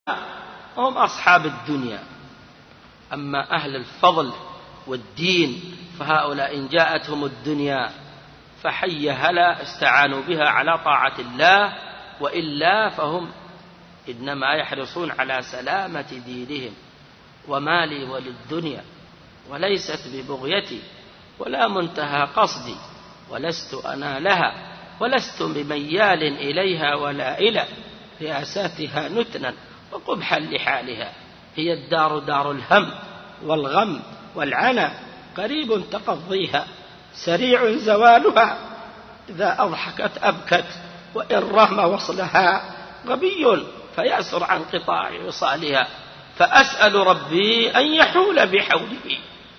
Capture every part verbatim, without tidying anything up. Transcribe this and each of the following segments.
هم أصحاب الدنيا. أما أهل الفضل والدين فهؤلاء إن جاءتهم الدنيا فحي هلا استعانوا بها على طاعة الله، وإلا فهم إنما يحرصون على سلامة دينهم. وما لي وللدنيا وليست ببغيتي ولا منتهى قصدي، ولست أنا لها ولست بميال إليها ولا إلى رياساتها نتنا وقبحا لحالها. هي الدار دار الهم والغم والعنى، قريب تقضيها سريع زوالها. إذا أضحكت أبكت وإن رغم وصلها غبي فيأسر عن قطاع وصالها. فأسأل ربي أن يحول بحوله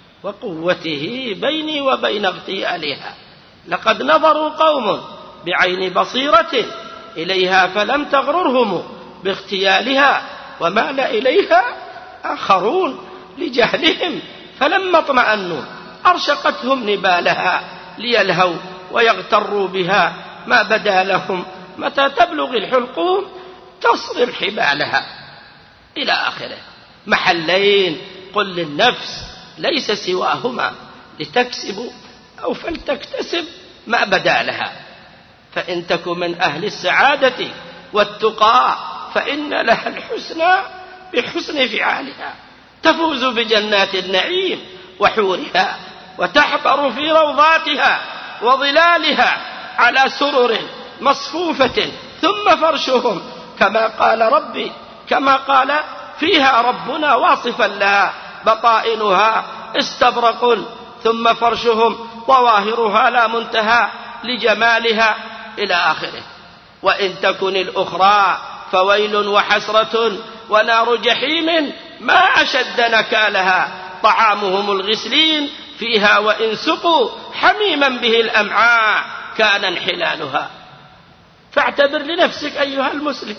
وقوته بيني وبين اغتيالها. لقد نظروا قوم بعين بصيرة إليها فلم تغررهم باغتيالها، ومال إليها آخرون لجهلهم فلما اطمأنوا أرشقتهم نبالها ليلهوا ويغتروا بها. ما بدا لهم متى تبلغ الحلقوم تصرم حبالها إلى آخره. محلين قل للنفس ليس سواهما لتكسب أو فلتكتسب ما بدا لها. فإن تك من أهل السعادة والتقى فإن لها الحسنى بحسن فعالها، تفوز بجنات النعيم وحورها، وتحضر في روضاتها وظلالها على سرر مصفوفة، ثم فرشهم كما قال ربي كما قال فيها ربنا واصفا لها بطائنها استبرق، ثم فرشهم ظواهرها لا منتهى لجمالها إلى آخره. وإن تكن الأخرى فويل وحسرة ونار جحيم ما أشد نكالها، طعامهم الغسلين فيها وإن سقوا حميما به الأمعاء كان انحلالها. فاعتبر لنفسك أيها المسلم،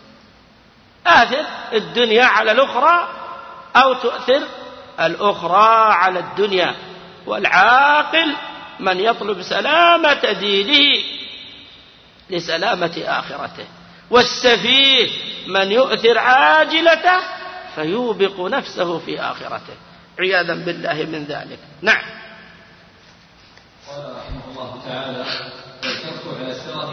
آثر الدنيا على الأخرى أو تؤثر الأخرى على الدنيا. والعاقل من يطلب سلامة دينه لسلامة آخرته، والسفيه من يؤثر عاجلته فيوبق نفسه في آخرته عياذا بالله من ذلك. نعم. قال رحمه الله تعالى: